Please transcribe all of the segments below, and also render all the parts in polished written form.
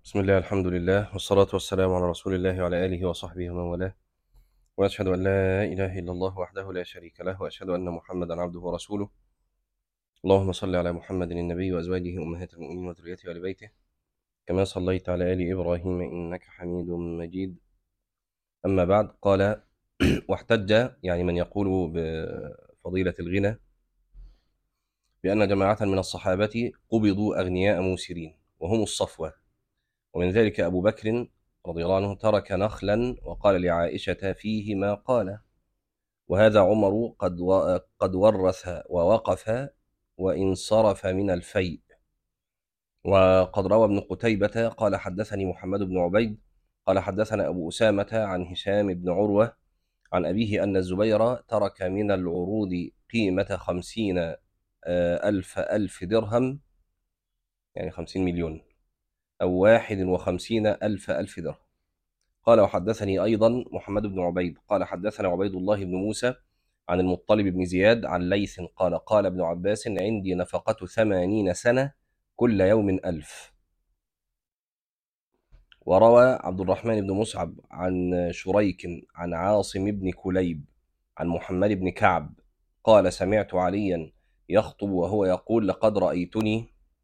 بسم الله الحمد لله والصلاة والسلام على رسول الله وعلى آله وصحبه ومن والاه، وأشهد أن لا إله إلا الله وحده لا شريك له، وأشهد أن محمدا عبده ورسوله. اللهم صل على محمد النبي وأزواجه أمهات المؤمنين وذريته وآل بيته كما صليت على آل إبراهيم إنك حميد مجيد. أما بعد، قال واحتج يعني من يقول بفضيلة الغنى بأن جماعة من الصحابة قبضوا أغنياء موسرين وهم الصفوة، ومن ذلك أبو بكر رضي الله عنه ترك نخلا وقال لعائشة فيه ما قال، وهذا عمر قد ورث ووقف وإن صرف من الفيء. وقد روى ابن قتيبة قال حدثني محمد بن عبيد قال حدثنا أبو أسامة عن هشام بن عروة عن أبيه أن الزبير ترك من العروض قيمة 50 ألف درهم، يعني 50 مليون، أو 51 ألف درهم. قال وحدثني أيضا محمد بن عبيد قال حدثنا عبيد الله بن موسى عن المطلب بن زياد عن ليث قال قال ابن عباس عندي نفقة 80 سنة كل يوم 1000. وروى عبد الرحمن بن مصعب عن شريك عن عاصم بن كليب عن محمد بن كعب قال سمعت عليا يخطب وهو يقول لقد رأيتني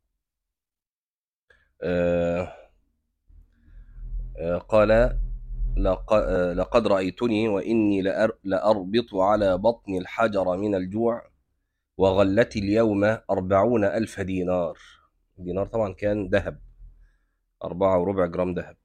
قال لقد رأيتني وإني لأربط على بطن الحجر من الجوع، وغلتي اليوم 40,000 دينار. الدينار طبعا كان ذهب، 4.25 جرام ذهب.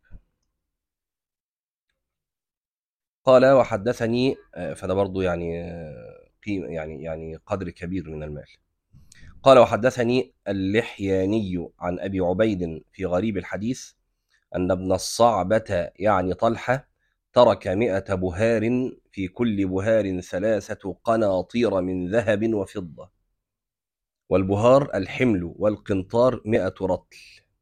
قال وحدثني فده برضو يعني قيمة، يعني قدر كبير من المال. قال وحدثني اللحياني عن أبي عبيد في غريب الحديث أن ابن الصعبة يعني طلحة ترك 100 بهار، في كل بهار 3 قناطير من ذهب وفضة، والبهار الحمل والقنطار 100 رطل.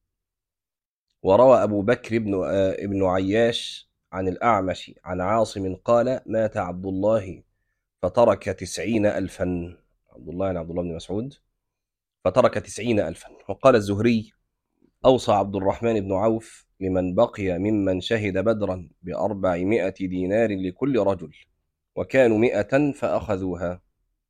وروى أبو بكر ابن عياش عن الأعمش عن عاصم قال مات عبد الله فترك 90,000. عبد الله يعني عبد الله بن مسعود، فترك 90,000. وقال الزهري أوصى عبد الرحمن بن عوف لمن بقي ممن شهد بدرا ب400 دينار لكل رجل، وكانوا 100 فأخذوها،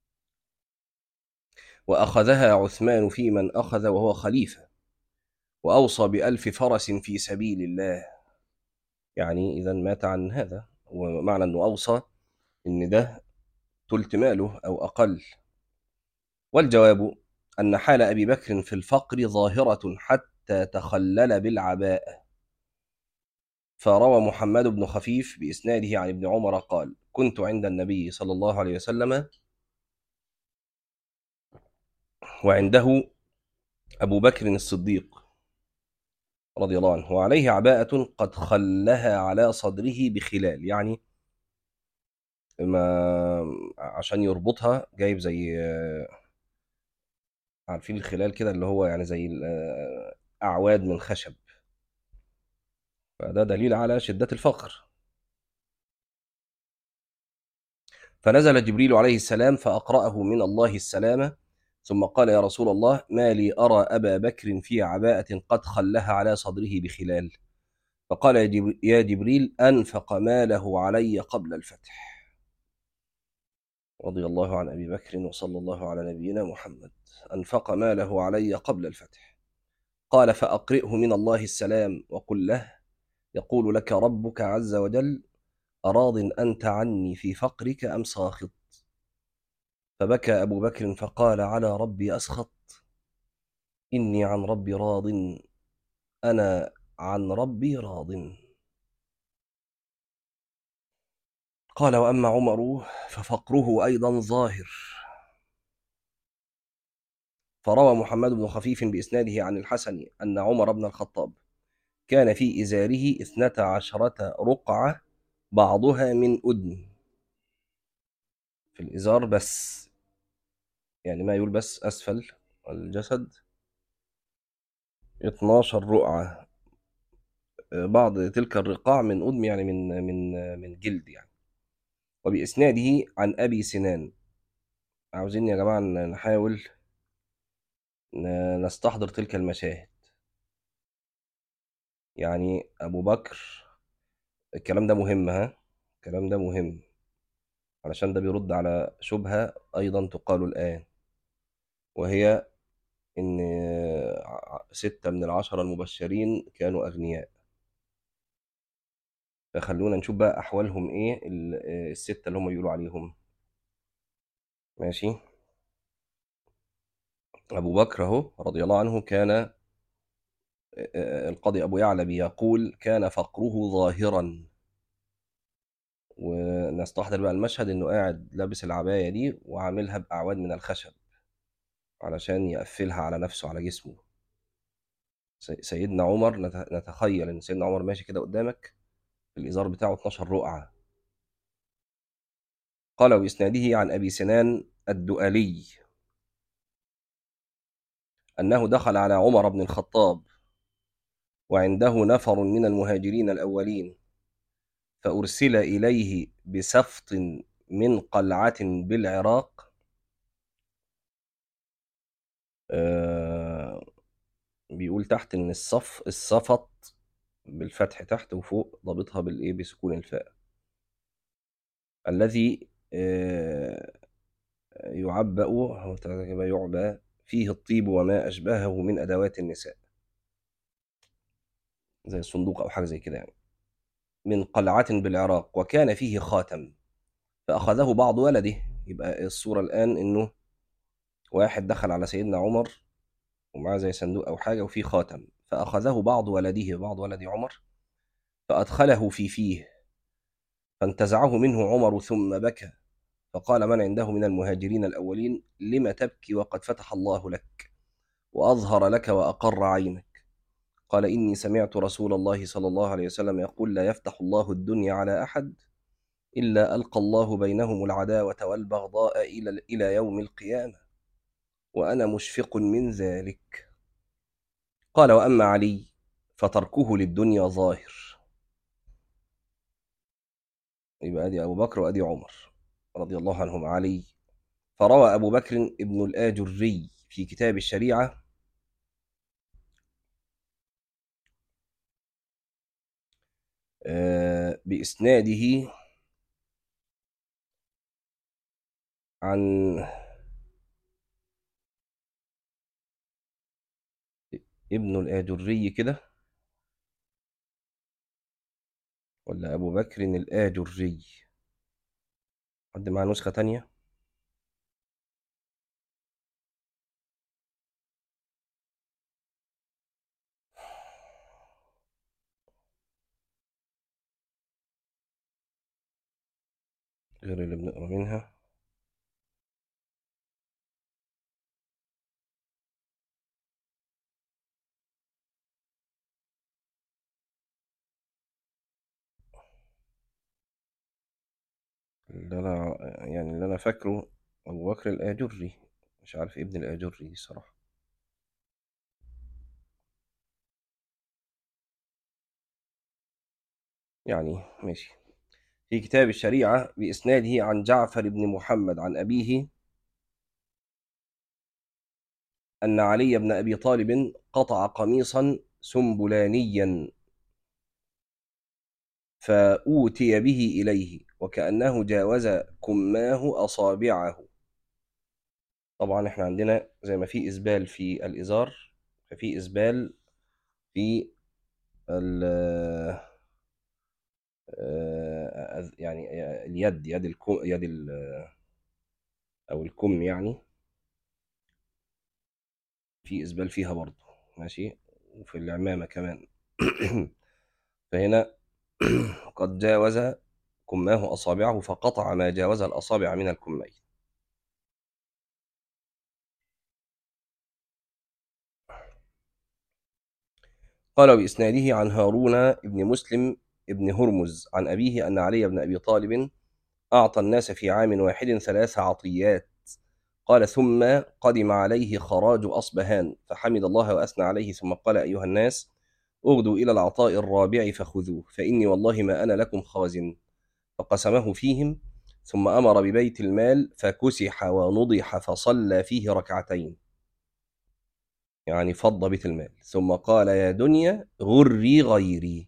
وأخذها عثمان في من أخذ وهو خليفة، وأوصى ب1000 فرس في سبيل الله. يعني إذا مات عن هذا، ومعنى أنه أوصى إن ده تلت ماله أو أقل. والجواب أن حال أبي بكر في الفقر ظاهرة حتى تخلل بالعباءة. فروى محمد بن خفيف بإسناده عن ابن عمر قال كنت عند النبي صلى الله عليه وسلم وعنده أبو بكر الصديق رضي الله عنه وعليه عباءة قد خلها على صدره بخلال، يعني ما عشان يربطها جايب زي عارفين الخلال كده، اللي هو يعني زي أعواد من خشب، فده دليل على شدة الفقر. فنزل جبريل عليه السلام فأقرأه من الله السلامة، ثم قال يا رسول الله ما لي أرى أبا بكر في عباءة قد خلها على صدره بخلال؟ فقال يا جبريل أنفق ماله علي قبل الفتح. رضي الله عن أبي بكر وصلى الله على نبينا محمد. أنفق ماله علي قبل الفتح. قال فأقرئه من الله السلام وقل له يقول لك ربك عز وجل أراض أنت عني في فقرك أم ساخط؟ فبكى أبو بكر فقال على ربي أسخط؟ إني عن ربي راض، أنا عن ربي راض. قال وأما عمر ففقره أيضا ظاهر. فروى محمد بن خفيف بإسناده عن الحسن أن عمر بن الخطاب كان في إزاره 12 رقعة بعضها من أدم، في الإزار بس، يعني ما يلبس أسفل الجسد، 12 رقعة، بعض تلك الرقاع من أدم، يعني من جلد يعني. وبإسناده عن أبي سنان. عاوزين يا جماعة نحاول نستحضر تلك المشاهد. يعني أبو بكر، الكلام ده مهم، ها، الكلام ده مهم علشان ده بيرد على شبهة أيضا تقال الآن، وهي إن 6 من ال10 المبشرين كانوا أغنياء. فخلونا نشوف بقى أحوالهم إيه ال6 اللي هم بيقولوا عليهم. ماشي. أبو بكر أهو رضي الله عنه كان، القاضي أبو يعلى بيقول كان فقره ظاهرا. ونستحضر بقى المشهد إنه قاعد لابس العباية دي وعاملها بأعواد من الخشب علشان يقفلها على نفسه على جسمه. سيدنا عمر، نتخيل إن سيدنا عمر ماشي كده قدامك، الإزار بتاعه 12 رقعة. قال وإسناده عن أبي سنان الدؤلي أنه دخل على عمر بن الخطاب وعنده نفر من المهاجرين الأولين، فأرسل إليه بسفط من قلعة بالعراق. بيقول تحت إن الصفط بالفتح تحت، وفوق ضابطها بالإيه بسكون الفاء، الذي يعبأ أو يعبى فيه الطيب وما أشبهه من أدوات النساء، زي الصندوق أو حاجة زي كده يعني، من قلعة بالعراق، وكان فيه خاتم فأخذه بعض ولده. يبقى الصورة الآن إنه واحد دخل على سيدنا عمر ومعاه زي صندوق أو حاجة وفيه خاتم، فأخذه بعض ولده، بعض ولد عمر، فأدخله في فيه، فانتزعه منه عمر ثم بكى، فقال من عنده من المهاجرين الأولين لم تبكي وقد فتح الله لك وأظهر لك وأقر عينك؟ قال إني سمعت رسول الله صلى الله عليه وسلم يقول لا يفتح الله الدنيا على أحد إلا ألقى الله بينهم العداوة والبغضاء إلى يوم القيامة، وأنا مشفق من ذلك. قال وأما علي فتركه للدنيا ظاهر. يبقى أدي أبو بكر وأدي عمر رضي الله عنهم. علي، فروى أبو بكر ابن الآجري في كتاب الشريعة بإسناده عن ابن الآجري كده، ولا أبو بكر الآجري؟ حد معاه نسخة تانية؟ غير اللي بنقرا منها. اللي أنا فاكره أبو بكر الآجري، مش عارف ابن الآجري دي الصراحة. يعني ماشي. في كتاب الشريعة بإسناده عن جعفر بن محمد عن أبيه أن علي بن أبي طالب قطع قميصا سنبلانيا فأوتي به إليه وكأنه جاوز كماه أصابعه. طبعا احنا عندنا زي ما في إسبال في الإزار، ففي إسبال في يعني اليد، يد الكم، أو الكم يعني، في إسبال فيها برضه. ماشي. وفي العمامة كمان. فهنا قد جاوز كماه أصابعه فقطع ما جاوز الأصابع من الكمين. قال بإسناده عن هارون بن مسلم بن هرمز عن أبيه أن علي بن أبي طالب أعطى الناس في عام واحد 3 عطيات. قال ثم قدم عليه خراج أصبهان فحمد الله وأثنى عليه، ثم قال أيها الناس اغدوا إلى العطاء الرابع فخذوه، فإني والله ما أنا لكم خازن. فقسمه فيهم، ثم أمر ببيت المال فكسح ونضح فصلى فيه ركعتين. يعني فض بيت المال. ثم قال يا دنيا غري غيري.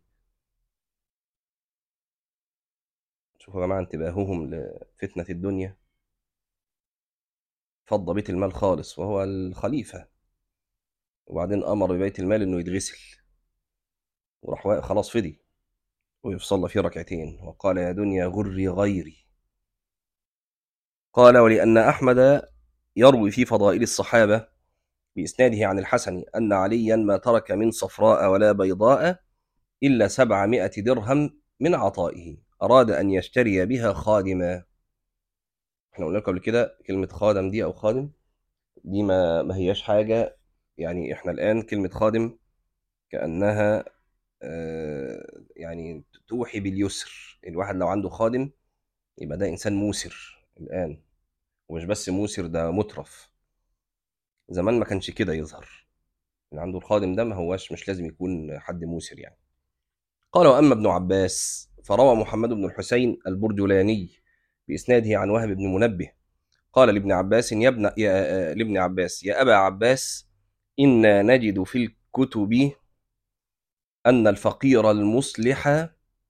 شوفوا يا جماعة انتباههم لفتنة الدنيا. فض بيت المال خالص وهو الخليفة، وبعدين أمر ببيت المال إنه يتغسل، وراح خلاص فضي ويصلى فيه ركعتين، وقال يا دنيا غري غيري. قال ولأن أحمد يروي في فضائل الصحابة بإسناده عن الحسن أن عليا ما ترك من صفراء ولا بيضاء إلا 700 درهم من عطائه، أراد أن يشتري بها خادما. احنا قلنا لكم قبل كده كلمة خادم دي أو خادم دي ما هياش حاجة. يعني احنا الآن كلمة خادم كأنها يعني توحي باليسر. الواحد لو عنده خادم يبقى ده إنسان موسر الآن، ومش بس موسر، ده مترف. زمان ما كانش كده يظهر. اللي عنده الخادم ده ما هواش، مش لازم يكون حد موسر يعني. قال وأما ابن عباس فروى محمد بن الحسين البرجلاني بإسناده عن وهب بن منبه قال لابن عباس لابن عباس يا أبا عباس إنا نجد في الكتب أن الفقير المصلح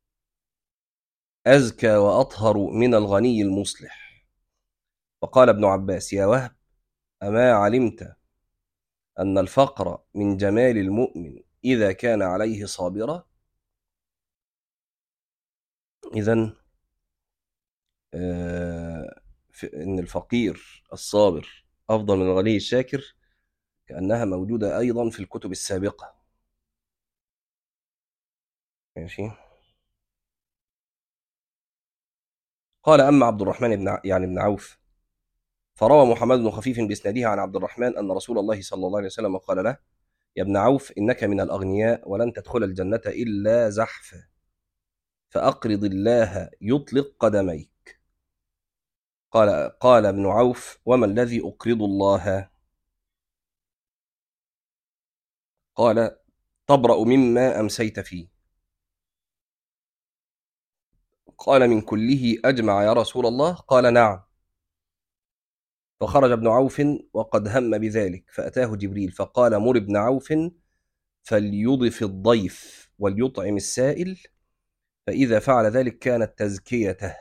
أزكى وأطهر من الغني المصلح. فقال ابن عباس يا وهب أما علمت أن الفقر من جمال المؤمن إذا كان عليه صابرا. إذن إن الفقير الصابر أفضل من الغني الشاكر كأنها موجودة أيضا في الكتب السابقة. ماشي. قال أما عبد الرحمن بن عوف فروى محمد بن خفيف بإسناده عن عبد الرحمن أن رسول الله صلى الله عليه وسلم قال له يا ابن عوف إنك من الأغنياء ولن تدخل الجنة إلا زحف، فأقرض الله يطلق قدميك. قال ابن عوف وما الذي أقرض الله؟ قال تبرأ مما أمسيت فيه. قال من كله أجمع يا رسول الله؟ قال نعم. فخرج ابن عوف وقد هم بذلك، فأتاه جبريل فقال مر ابن عوف فليضف الضيف وليطعم السائل، فإذا فعل ذلك كانت تزكيته.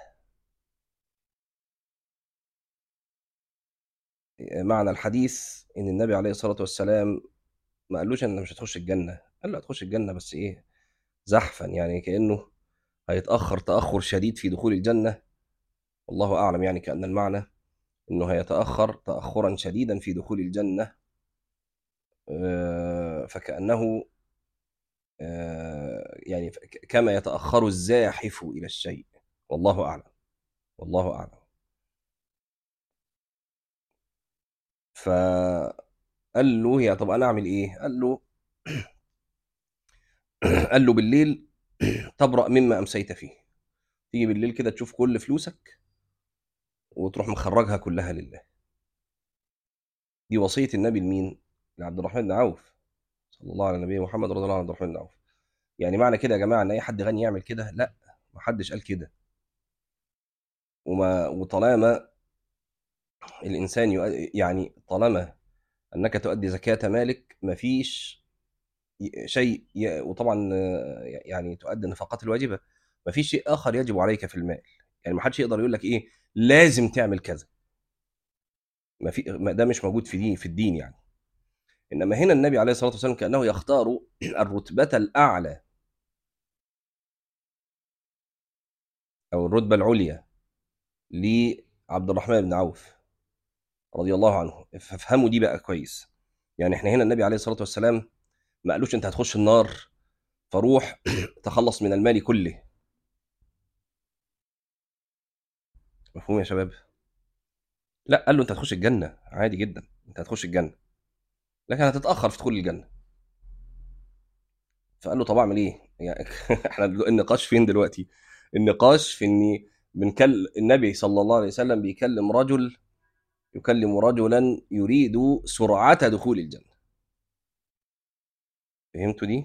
معنى الحديث إن النبي عليه الصلاة والسلام ما قالوش أنت مش هتخش الجنة، قال له هتخش الجنة بس إيه، زحفا، يعني كأنه هيتأخر تأخر شديد في دخول الجنة. والله أعلم، يعني كأن المعنى أنه هيتأخر تأخرا شديدا في دخول الجنة. فكأنه يعني كما يتأخر الزاحف إلى الشيء. والله أعلم، والله أعلم. فقال له يا طب أنا أعمل إيه؟ قال له قال له بالليل تبرأ مما أمسيت فيه. تيجي بالليل كده تشوف كل فلوسك وتروح مخرجها كلها لله. دي وصية النبي لمين؟ لعبد الرحمن بن عوف صلى الله على نبينا محمد رضي الله عنه عبد الرحمن بن عوف. يعني معنى كده يا جماعة ان اي حد غني يعمل كده؟ لا، ما حدش قال كده. وطالما الانسان يعني طالما انك تؤدي زكاة مالك مفيش شيء وطبعا يعني تؤدي النفقات الواجبة، مفيش شيء اخر يجب عليك في المال. يعني ما حدش يقدر يقول لك ايه لازم تعمل كذا. ده مش موجود في دين، في الدين يعني. انما هنا النبي عليه الصلاة والسلام كأنه يختار الرتبة الاعلى او الرتبة العليا لعبد الرحمن بن عوف رضي الله عنه. فافهموا دي بقى كويس. يعني احنا هنا النبي عليه الصلاة والسلام ما قالوش انت هتخش النار فروح تخلص من المال كله. مفهوم يا شباب؟ لا، قال له انت هتخش الجنة عادي جدا، انت هتخش الجنة لكن هتتأخر في دخول الجنة. فقال له طب اعمل ايه يعني؟ احنا النقاش فين دلوقتي؟ النقاش في ان النبي صلى الله عليه وسلم بيكلم رجل يكلم رجلا يريد سرعة دخول الجنة. فهمتوا دي؟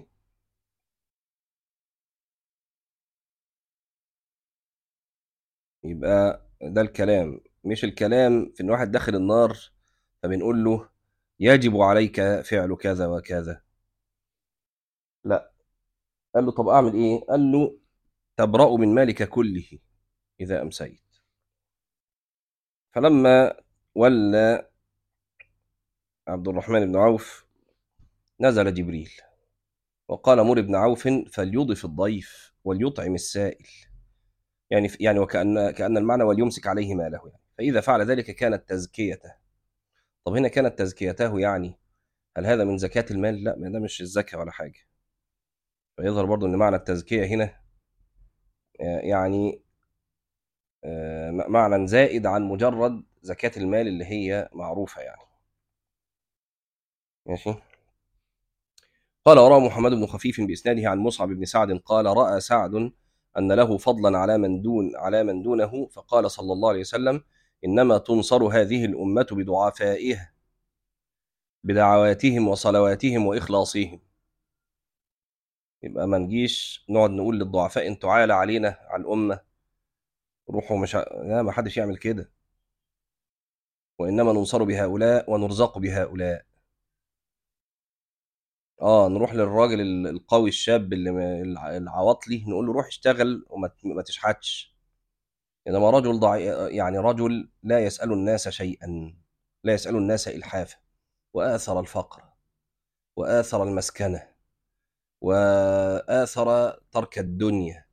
يبقى ده الكلام، مش الكلام في ان واحد داخل النار فبنقول له يجب عليك فعل كذا وكذا. لا، قال له طب أعمل إيه؟ قال له تبرأ من مالك كله إذا أمسيت. فلما ولى عبد الرحمن بن عوف نزل جبريل وقال مر بن عوف فليضف الضيف وليطعم السائل، يعني كأن المعنى وليمسك عليه ماله يعني. فإذا فعل ذلك كانت تزكيته. طب هنا كانت تزكيته يعني هل هذا من زكاة المال؟ لا، ما ده مش الزكاة ولا حاجة. فيظهر برضو أن معنى التزكية هنا يعني معنى زائد عن مجرد زكاة المال اللي هي معروفة يعني. ماشي. قال وراى محمد بن خفيف بإسناده عن مصعب بن سعد قال رأى سعد أن له فضلا على من دونه، فقال صلى الله عليه وسلم إنما تنصر هذه الأمة بضعفائها بدعواتهم وصلواتهم وإخلاصهم. يبقى ما نجيش نقعد نقول للضعفاء انتوا عالة علينا على الأمة، روحوا مش لا، ما حدش يعمل كده. وإنما ننصر بهؤلاء ونرزق بهؤلاء. نروح للراجل القوي الشاب العواطلي نقول له روح اشتغل وما ما تشحتش. انما رجل يعني رجل لا يسأل الناس شيئا، لا يسأل الناس إلحافا، وآثر الفقر وآثر المسكنة وآثر ترك الدنيا،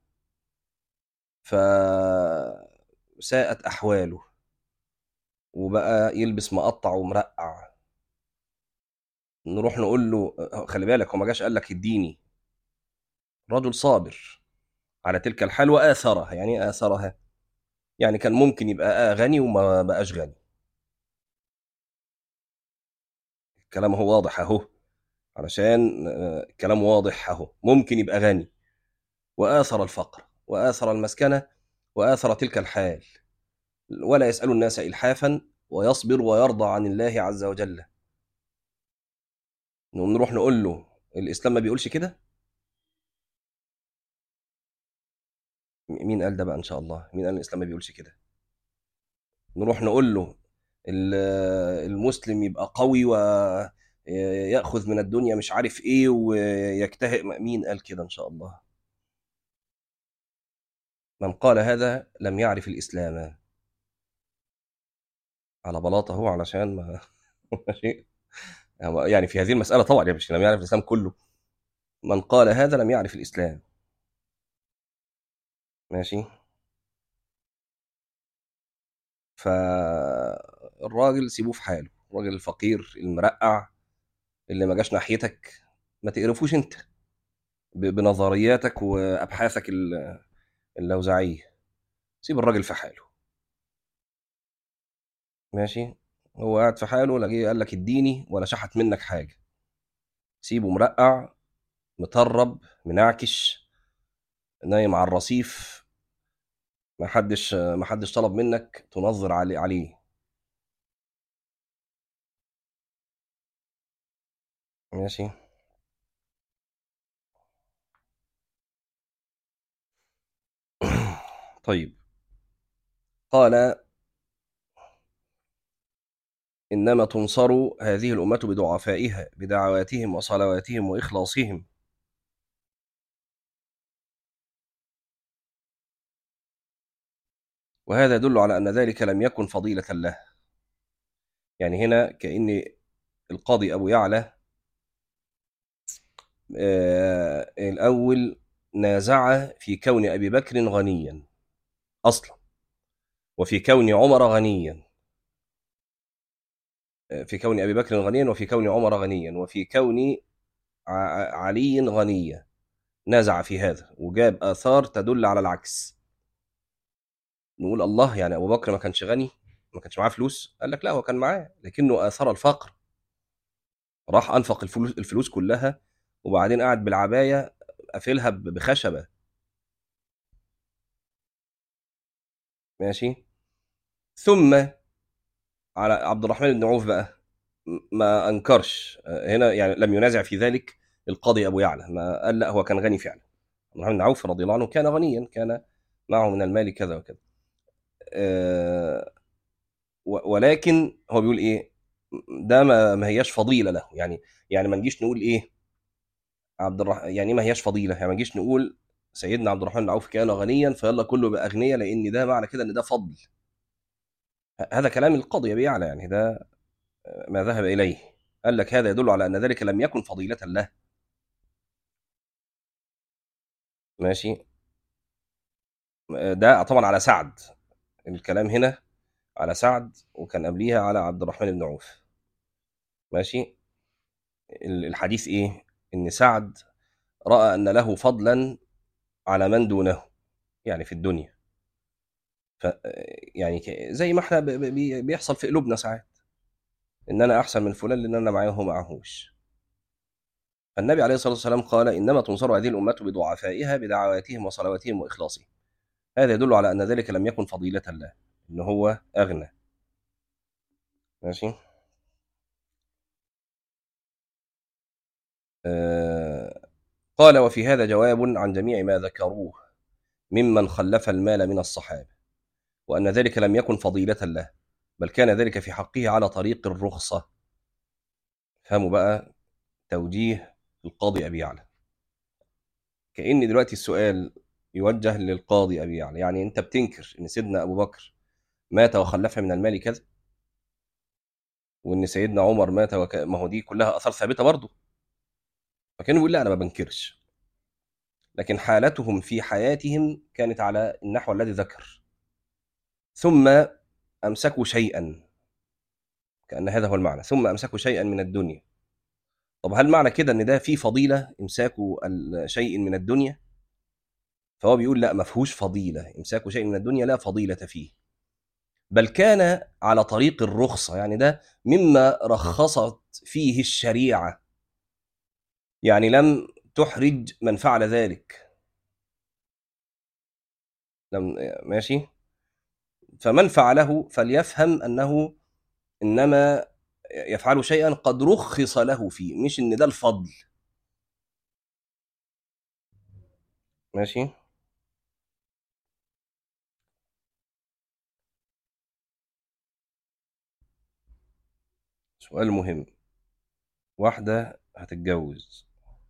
فساءت أحواله وبقى يلبس مقطع ومرقع. نروح نقول له خلي بالك، هو ما جاش قال لك اديني. رجل صابر على تلك الحال وآثرها. يعني ايه آثرها؟ يعني كان ممكن يبقى غني وما بقاش غني. الكلام هو واضح اهو، علشان الكلام واضح اهو. ممكن يبقى غني وآثر الفقر وآثر المسكنة وآثر تلك الحال، ولا يسأل الناس إلحافا، ويصبر ويرضى عن الله عز وجل. نروح نقول له الإسلام ما بيقولش كده. مين قال ده بقى إن شاء الله؟ مين قال الإسلام ما بيقولش كده؟ نروح نقول له ال- المسلم يبقى قوي ويأخذ من الدنيا مش عارف ايه ويجتهد. مين قال كده ان شاء الله؟ من قال هذا لم يعرف الإسلام. على بلاطه علشان ما ماشي. يعني في هذه المسألة طبعا يعني مش لم يعرف الإسلام كله. من قال هذا لم يعرف الإسلام. ماشي. فالراجل سيبوه في حاله، الراجل الفقير المرقع اللي ما جاش ناحيتك ما تقرفوش انت بنظرياتك وابحاثك اللوزعيه. سيب الراجل في حاله. ماشي. هو قاعد في حاله، لا جه قال لك اديني ولا شحت منك حاجه. سيبه مرقع مطرب منعكش نايم على الرصيف. ما حدش طلب منك تنظر عليه. ماشي. طيب. قال إنما تنصر هذه الأمة بضعفائها بدعواتهم وصلواتهم وإخلاصهم. وهذا يدل على أن ذلك لم يكن فضيلة له. يعني هنا كأن القاضي أبو يعلى الأول نازع في كون أبي بكر غنيا أصلا، وفي كون عمر غنيا، في كون أبي بكر غنيا وفي كون عمر غنيا وفي كون علي غنيا. نازع في هذا وجاب آثار تدل على العكس. نقول الله، يعني أبو بكر ما كانش غني؟ ما كانش معاه فلوس؟ قال لك لا، هو كان معاه لكنه آثار الفقر. راح أنفق الفلوس كلها وبعدين قاعد بالعباية قافلها بخشبة. ماشي. ثم على عبد الرحمن بن عوف بقى ما انكرش هنا، يعني لم ينازع في ذلك القاضي ابو يعلى، ما قال لا هو كان غني فعلا. عبد الرحمن بن عوف رضي الله عنه كان غنيا، كان معه من المال كذا وكذا. ولكن هو بيقول ايه؟ ده ما هياش فضيله له. يعني ما نجيش نقول ايه يعني ما هياش فضيله، يعني ما نجيش نقول سيدنا عبد الرحمن بن عوف كان غنيا فيلا كله بقى اغنياء، لان ده معنى كده ان ده فضل. هذا كلام القاضي ابي يعلى، يعني ده ما ذهب اليه. قال لك هذا يدل على ان ذلك لم يكن فضيله له. ماشي. ده طبعا على سعد، الكلام هنا على سعد، وكان قبليها على عبد الرحمن بن عوف. ماشي. الحديث ايه؟ ان سعد راى ان له فضلا على من دونه، يعني في الدنيا. ف يعني زي ما احنا بيحصل في قلوبنا ساعات، ان انا احسن من فلان لان انا معاه وهو معهوش. فالنبي عليه الصلاه والسلام قال انما تنصر هذه الامه بضعفائها بدعواتهم وصلواتهم واخلاصهم. هذا يدل على ان ذلك لم يكن فضيله له، ان هو اغنى. ماشي. قال وفي هذا جواب عن جميع ما ذكروه ممن خلف المال من الصحابه، وان ذلك لم يكن فضيله له، بل كان ذلك في حقه على طريق الرخصه. فهموا بقى توجيه القاضي ابي يعلى؟ كأن دلوقتي السؤال يوجه للقاضي أبي يعلى، يعني أنت بتنكر إن سيدنا أبو بكر مات وخلف من المال كذا، وإن سيدنا عمر مات ما هو دي كلها آثار ثابتة برضه. فكانوا بيقول لا أنا ما بنكرش، لكن حالتهم في حياتهم كانت على النحو الذي ذكر. ثم أمسكوا شيئا، كأن هذا هو المعنى، ثم أمسكوا شيئا من الدنيا. طب هل معنى كده إن ده في فضيلة إمساك شيء من الدنيا؟ فهو بيقول لا، ما فيهوش فضيلة إمساك شيء من الدنيا، لا فضيلة فيه، بل كان على طريق الرخصة، يعني ده مما رخصت فيه الشريعة، يعني لم تحرج من فعل ذلك. لم ماشي. فمن فعله فليفهم أنه إنما يفعل شيئا قد رخص له فيه، مش إن ده الفضل. ماشي. سؤال مهم. واحدة هتتجوز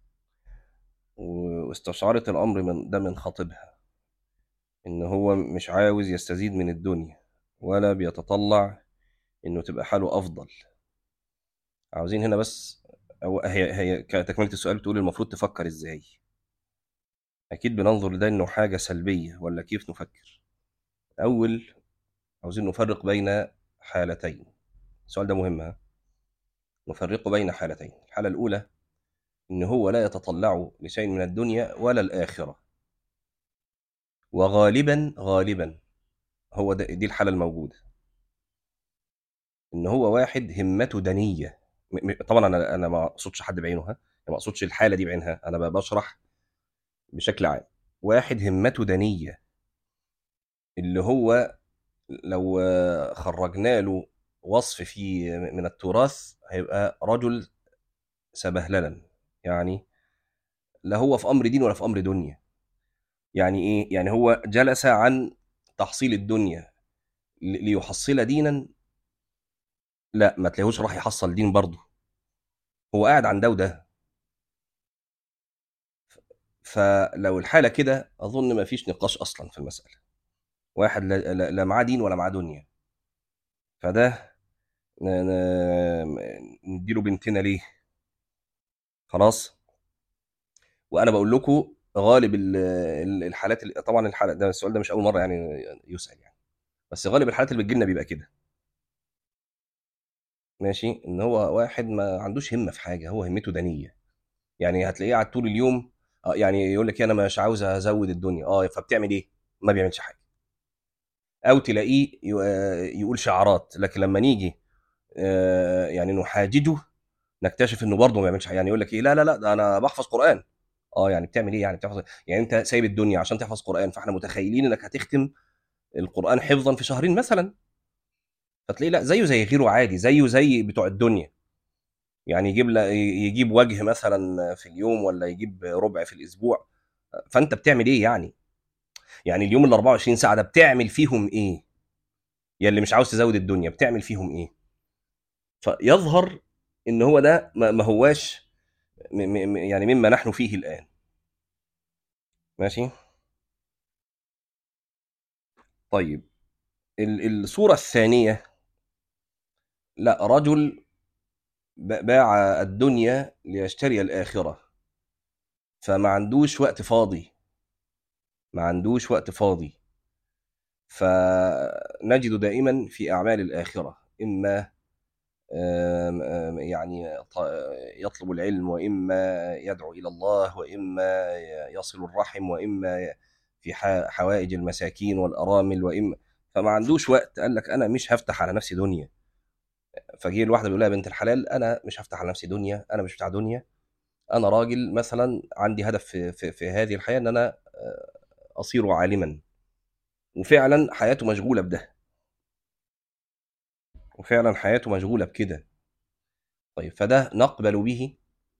واستشعرت الأمر من خطيبها، إن هو مش عاوز يستزيد من الدنيا ولا بيتطلع إنه تبقى حاله أفضل. عاوزين هنا بس، أو هي كتكملة السؤال بتقول المفروض تفكر ازاي. اكيد بننظر لده انه حاجة سلبية، ولا كيف نفكر؟ اول، عاوزين نفرق بين حالتين. السؤال ده مهم، ها؟ نفرق بين حالتين. الحالة الاولى ان هو لا يتطلع لشيء من الدنيا ولا الاخرة، وغالبا هو دي الحالة الموجودة، ان هو واحد همته دنية. طبعا انا ما اقصدش حد بعينه، ها، ما اقصدش الحالة دي بعينها، انا بشرح بشكل عام. واحد همته دنية، اللي هو لو خرجنا له وصف فيه من التراث هيبقى رجل سبهللا، يعني لا هو في امر دين ولا في امر دنيا. يعني ايه؟ يعني هو جلس عن تحصيل الدنيا ليحصل دينا؟ لا، ما تلاقيهوش راح يحصل دين برضه، هو قاعد عن ده وده. فلو الحاله كده اظن ما فيش نقاش اصلا في المساله. واحد لا معاه دين ولا معاه دنيا، فده نديله بنتنا ليه؟ خلاص. وانا بقول لكم غالب الحالات طبعا الحالة ده، السؤال ده مش اول مره يعني يسال يعني، بس غالب الحالات اللي بتجي لنا بيبقى كده. ماشي. ان هو واحد ما عندوش همه في حاجه، هو همته دنيه. يعني هتلاقيه قاعد طول اليوم، يعني يقول لك انا مش عاوز ازود الدنيا، فبتعمل ايه؟ ما بيعملش حاجه. او تلاقيه يقول شعارات، لكن لما نيجي يعني نحاججه نكتشف انه برضه ما بيعملش حاجه. يعني يقول لك ايه، لا لا لا ده انا بحفظ قران. يعني بتعمل ايه؟ يعني بتحفظ، يعني انت سايب الدنيا عشان تحفظ قران، فاحنا متخيلين انك هتختم القران حفظا في شهرين مثلا. فتلاقيه لا، زيه زي غيره عادي، زيه زي بتوع الدنيا. يعني يجيب وجه مثلا في اليوم، ولا يجيب ربع في الاسبوع. فانت بتعمل ايه يعني؟ يعني اليوم ال 24 ساعه ده بتعمل فيهم ايه؟ يا اللي مش عاوز تزود الدنيا بتعمل فيهم ايه؟ فيظهر ان هو ده ما هواش يعني مما نحن فيه الان. ماشي. طيب، الصورة الثانية، لا، رجل باع الدنيا ليشتري الآخرة، فما عندوش وقت فاضي، ما عندوش وقت فاضي. فنجد دائما في أعمال الآخرة إما يعني يطلب العلم، وإما يدعو إلى الله، وإما يصل الرحم، وإما في حوائج المساكين والأرامل، وإما فما عندوش وقت. قال لك أنا مش هفتح على نفسي دنيا. فجه الواحدة بيقول لها بنت الحلال أنا مش هفتح على نفسي دنيا، أنا مش بتاع دنيا، أنا راجل مثلا عندي هدف في هذه الحياة إن أنا أصير عالما. وفعلا حياته مشغولة بده، وفعلا حياته مشغولة بكده. طيب، فده نقبل به؟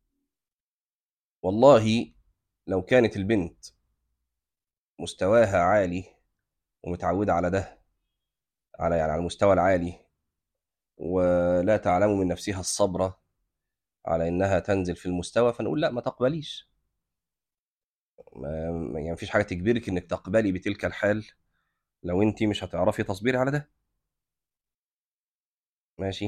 والله لو كانت البنت مستواها عالي ومتعودة على ده، على يعني على المستوى العالي، ولا تعلم من نفسها الصبر على إنها تنزل في المستوى، فنقول لا، ما تقبليش. يعني مفيش حاجة تجبرك إنك تقبلي بتلك الحال لو أنت مش هتعرفي تصبري على ده. ماشي.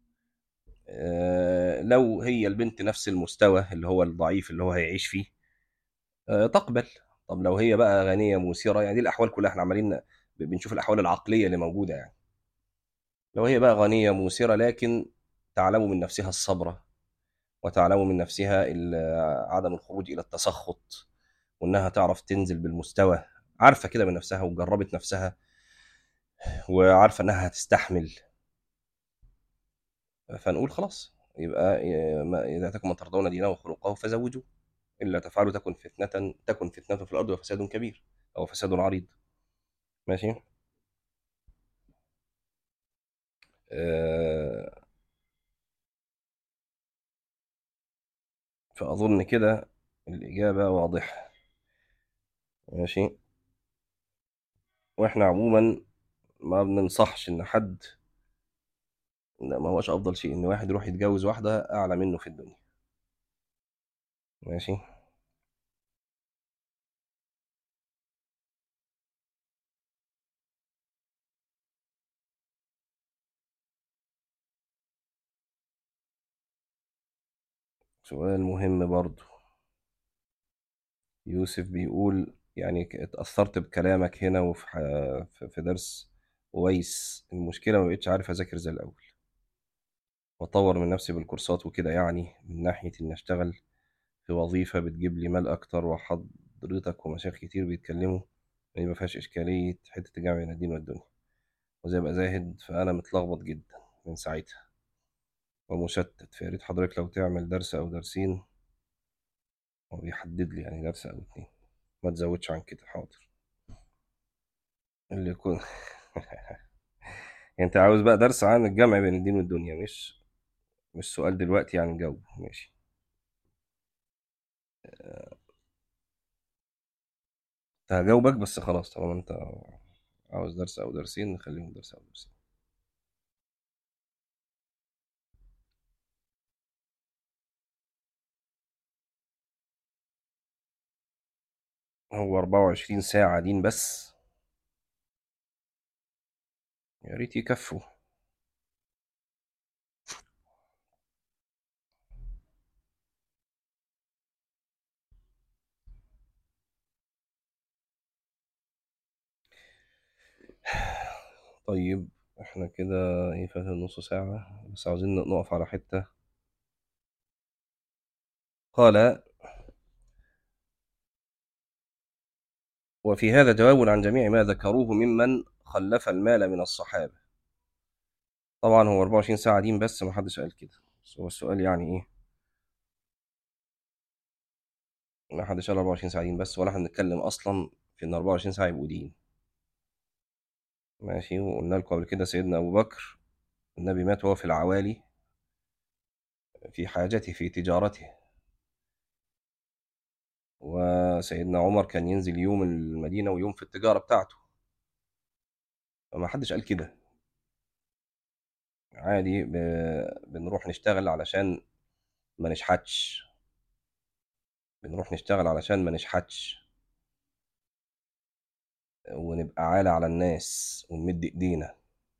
لو هي البنت نفس المستوى اللي هو الضعيف اللي هو هيعيش فيه، تقبل. طب لو هي بقى غنية مثيرة، يعني دي الأحوال كلها احنا عمالين بنشوف الأحوال العقلية اللي موجودة يعني. لو هي بقى غنية مثيرة لكن تعلم من نفسها الصبر، وتعلم من نفسها عدم الخروج إلى التسخط، وإنها تعرف تنزل بالمستوى، عارفة كده من نفسها وجربت نفسها وعارفة إنها هتستحمل، فنقول خلاص يبقى إذا أتاكم من ترضون دينه وخلقه فزوجوه، إلا تفعلوا تكن فتنة في الأرض وفساد كبير، أو فساد عريض. ماشي. آه، فأظن كده الإجابة واضحة. ماشي. وإحنا عموما ما بننصحش إن حد، لا، ما هوش أفضل شيء إن واحد يروح يتجوز واحدة أعلى منه في الدنيا. ماشي. سؤال مهم برضو. يوسف بيقول يعني اتأثرت بكلامك هنا وفي في درس ويس، المشكلة ما بقتش عارف أذاكر زي الأول وأطور من نفسي بالكورسات وكده، يعني من ناحية إني أشتغل في وظيفة بتجيب لي مال أكتر، وحضرتك ومشايخ كتير بيتكلموا إن ما فيهاش إشكالية حتة الجمع بين الدين والدنيا، وزي أبقى زاهد، فأنا متلخبط جدا من ساعتها ومشتت. فيا ريت حضرتك لو تعمل درس أو درسين، ويحدد لي يعني درس أو اتنين، ما تزودش عن كده. حاضر. اللي يكون يعني انت عاوز بقى درس عن الجمع بين الدين والدنيا، مش سؤال دلوقتي يعني، جو ماشي. هجاوبك بس خلاص، طالما انت عاوز درس او درسين نخليهم درس او درسين. هو 24 ساعة دين بس؟ يا ريت يكفوا. طيب، احنا كده ايه، فات النص ساعة، بس عاوزين نقف على حتة. قال: وفي هذا جواب عن جميع ما ذكروه ممن خلف المال من الصحابة. طبعا هو 24 ساعة دين بس، ما حدش قال كده، بس هو السؤال يعني ايه، ما حدش قال 24 ساعة دين بس، ولا احنا بنتكلم اصلا في ان 24 ساعة يبقوا دين. ماشي. وقلنا لكم قبل كده سيدنا ابو بكر النبي مات وهو في العوالي في حاجته في تجارته، وسيدنا عمر كان ينزل يوم المدينة ويوم في التجارة بتاعته، فما حدش قال كده. عادي بنروح نشتغل علشان ما نشحتش، بنروح نشتغل علشان ما نشحتش ونبقى عالة على الناس ونمد ايدينا.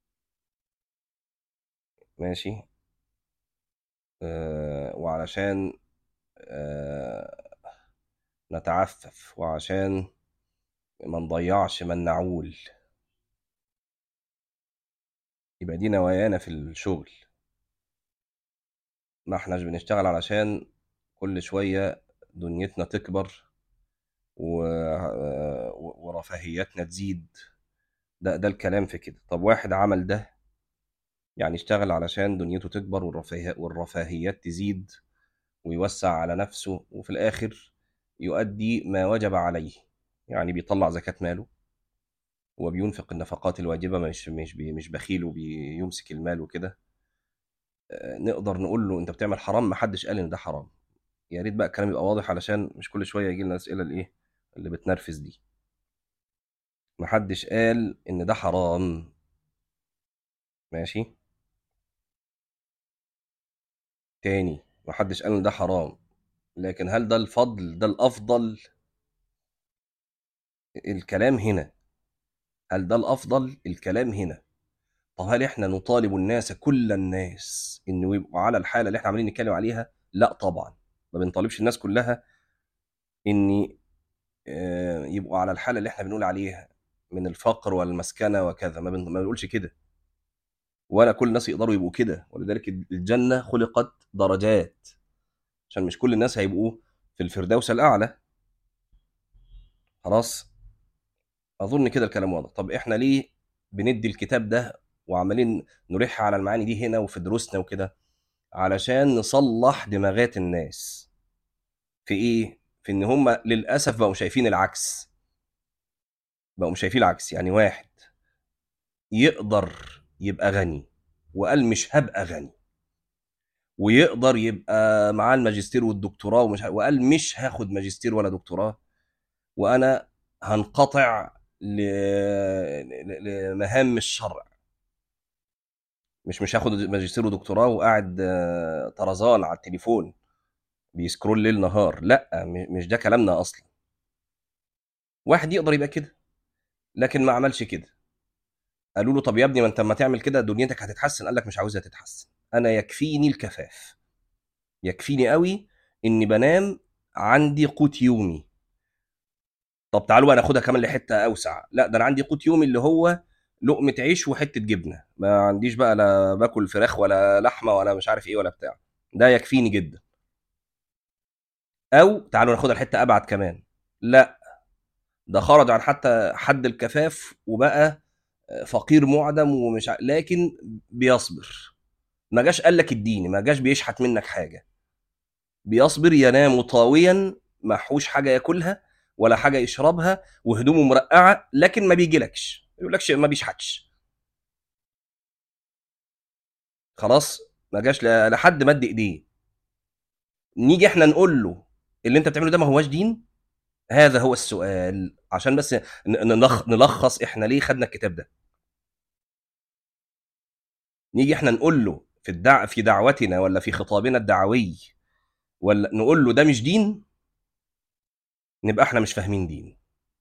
ماشي. وعلشان نتعفف، وعشان ما نضيعش من نعول. يبقى دي نوايانا في الشغل. ما احناش بنشتغل علشان كل شوية دنيتنا تكبر ورفاهياتنا تزيد. ده الكلام في كده. طب واحد عمل ده، يعني اشتغل علشان دنيته تكبر والرفاهيات تزيد ويوسع على نفسه، وفي الآخر يؤدي ما وجب عليه، يعني بيطلع زكاة ماله وبينفق النفقات الواجبة، مش بخيل وبيمسك المال وكده. نقدر نقول له انت بتعمل حرام؟ محدش قال ان ده حرام. يا ريت بقى الكلام يبقى واضح علشان مش كل شوية يجي لنا أسئلة الايه اللي بتنرفز دي. محدش قال ان ده حرام. ماشي. تاني، محدش قال ان ده حرام، لكن هل ده الفضل، ده الافضل؟ الكلام هنا هل ده الافضل؟ الكلام هنا. طب هل احنا نطالب الناس، كل الناس، انه يبقوا على الحاله اللي احنا عمالين نتكلم عليها؟ لا طبعا. ما بنطالبش الناس كلها ان يبقوا على الحاله اللي احنا بنقول عليها من الفقر والمسكنه وكذا. ما بنقولش كده، ولا كل الناس يقدروا يبقوا كده. ولذلك الجنه خلقت درجات، عشان مش كل الناس هيبقوا في الفردوس الاعلى. خلاص. اظن كده الكلام واضح. طب احنا ليه بندي الكتاب ده وعمالين نلح على المعاني دي هنا وفي دروسنا وكده؟ علشان نصلح دماغات الناس. في ايه؟ في ان هم للاسف بقوا شايفين العكس. بقوا شايفين العكس. يعني واحد يقدر يبقى غني وقال مش هبقى غني، ويقدر يبقى معاه الماجستير والدكتوراه وقال مش هاخد ماجستير ولا دكتوراه، وانا هنقطع لمهام الشرع. مش هاخد ماجستير ودكتوراه وقاعد طرزان على التليفون بيسكرول ليل نهار. لا، مش ده كلامنا اصلا. واحد يقدر يبقى كده لكن ما عملش كده. قالوا له طب يا ابني، ما انت لما تعمل كده دنيتك هتتحسن. قال لك مش عاوزها تتحسن، انا يكفيني الكفاف، يكفيني قوي اني بنام عندي قوت يومي. طب تعالوا بقى ناخدها كمان لحته اوسع. لا، ده انا عندي قوت يومي اللي هو لقمه عيش وحته جبنه، ما عنديش بقى لا باكل فراخ ولا لحمه ولا مش عارف ايه ولا بتاع. ده يكفيني جدا. او تعالوا ناخدها لحته ابعد كمان. لا، ده خرج عن حتى حد الكفاف وبقى فقير معدم لكن بيصبر. ما جاش قال لك اديني، ما جاش بيشحت منك حاجه. بيصبر، ينام طاويا، ما حوش حاجه ياكلها ولا حاجه يشربها، وهدومه مرقعه، لكن ما بيجيلكش يقولكش، ما بيشحتش. خلاص. ما جاش لحد مد ايديه. نيجي احنا نقول له اللي انت بتعمله ده ما هواش دين؟ هذا هو السؤال، عشان بس نلخص احنا ليه خدنا الكتاب ده. نيجي احنا نقول له في دعوتنا ولا في خطابنا الدعوي، ولا نقول له ده مش دين؟ نبقى احنا مش فاهمين دين.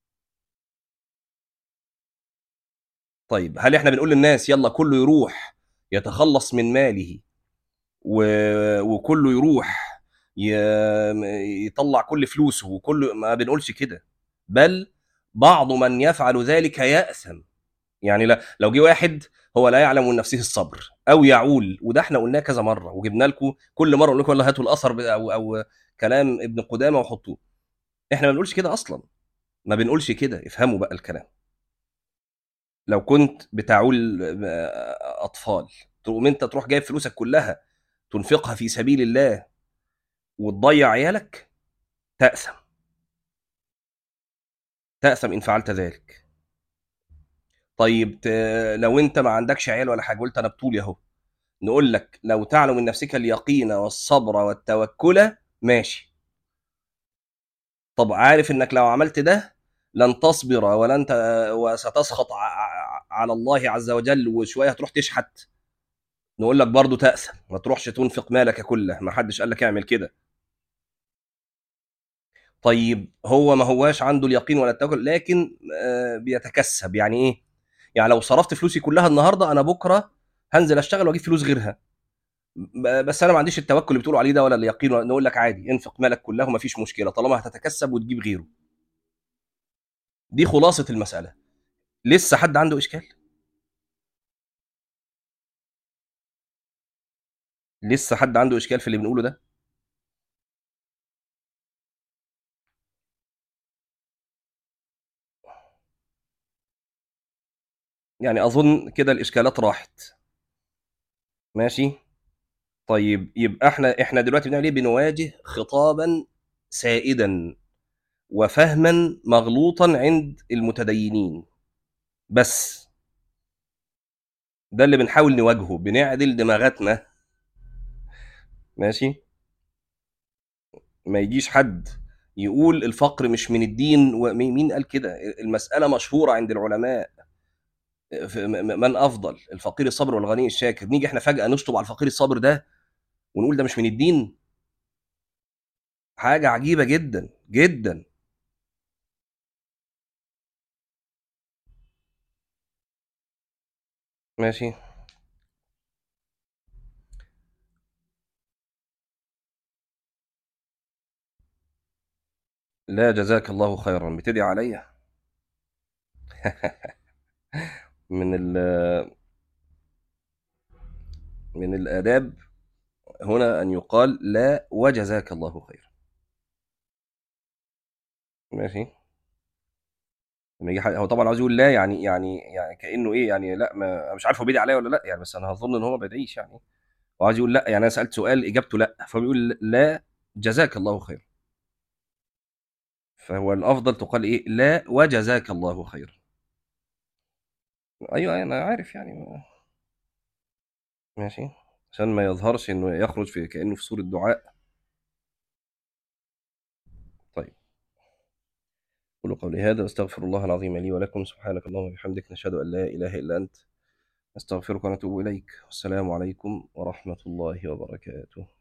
طيب هل احنا بنقول للناس يلا كله يروح يتخلص من ماله و... وكله يروح ي... يطلع كل فلوسه وكله؟ ما بنقولش كده. بل بعض من يفعل ذلك يأثم. يعني لا، لو جه واحد هو لا يعلم من نفسه الصبر او يعول، وده احنا قلناه كذا مره وجبنا لكم كل مره، نقول لكم والله هاتوا الاثر او كلام ابن قدامه وحطوه. احنا ما بنقولش كده اصلا. ما بنقولش كده. افهموا بقى الكلام. لو كنت بتعول اطفال، تقوم انت تروح جايب فلوسك كلها تنفقها في سبيل الله وتضيع عيالك؟ تأثم. تأثم ان فعلت ذلك. طيب لو انت ما عندكش عيال ولا حاجه، قلت انا بطولي اهو، نقول لك لو تعلم من نفسك اليقين والصبر والتوكل ماشي. طب عارف انك لو عملت ده لن تصبر وستسخط على الله عز وجل، وشويه هتروح تشحت نقول لك برضو تأثم، ما تروحش تنفق مالك كله، ما حدش قال لك اعمل كده. طيب هو ما هواش عنده اليقين ولا التوكل، لكن بيتكسب. يعني ايه؟ يعني لو صرفت فلوسي كلها النهارده، انا بكره هنزل اشتغل واجيب فلوس غيرها. بس انا ما عنديش التوكل اللي بتقولوا عليه ده ولا اليقين. نقول لك عادي انفق مالك كله، ما فيش مشكله طالما هتتكسب وتجيب غيره. دي خلاصه المساله. لسه حد عنده اشكال؟ لسه حد عنده اشكال في اللي بنقوله ده؟ يعني اظن كده الاشكالات راحت. ماشي. طيب يبقى احنا دلوقتي بنعمل ايه؟ بنواجه خطابا سائدا وفهما مغلوطا عند المتدينين بس. ده اللي بنحاول نواجهه، بنعدل دماغاتنا. ماشي. ما يجيش حد يقول الفقر مش من الدين. ومين قال كده؟ المسألة مشهورة عند العلماء. من أفضل؟ الفقير الصابر والغني الشاكر. نيجي احنا فجأة نشطب على الفقير الصابر ده ونقول ده مش من الدين؟ حاجة عجيبة جدا جدا. ماشي. لا جزاك الله خيرا بتدعي عليا؟ من من الآداب هنا أن يقال لا وجزاك الله خيرا. ماشي. لما يجي هو طبعا عاوز يقول لا، يعني كأنه ايه يعني؟ لا، ما أنا مش عارف هو بيدعي عليا ولا لا يعني، بس انا هظن ان هو ما بيدعيش يعني. هو عاوز يقول لا، يعني انا سألت سؤال اجابته لا، فبيقول لا جزاك الله خيرا. فهو الافضل تقال ايه؟ لا وجزاك الله خيرا. ايوه انا عارف يعني. ماشي. عشان ما يظهرش انه يخرج في كأنه في سورة دعاء. طيب. قولوا قولي هذا واستغفر الله العظيم لي ولكم. سبحانك اللهم وبحمدك، نشهد ان لا اله الا انت، نستغفرك ونتوب اليك. والسلام عليكم ورحمة الله وبركاته.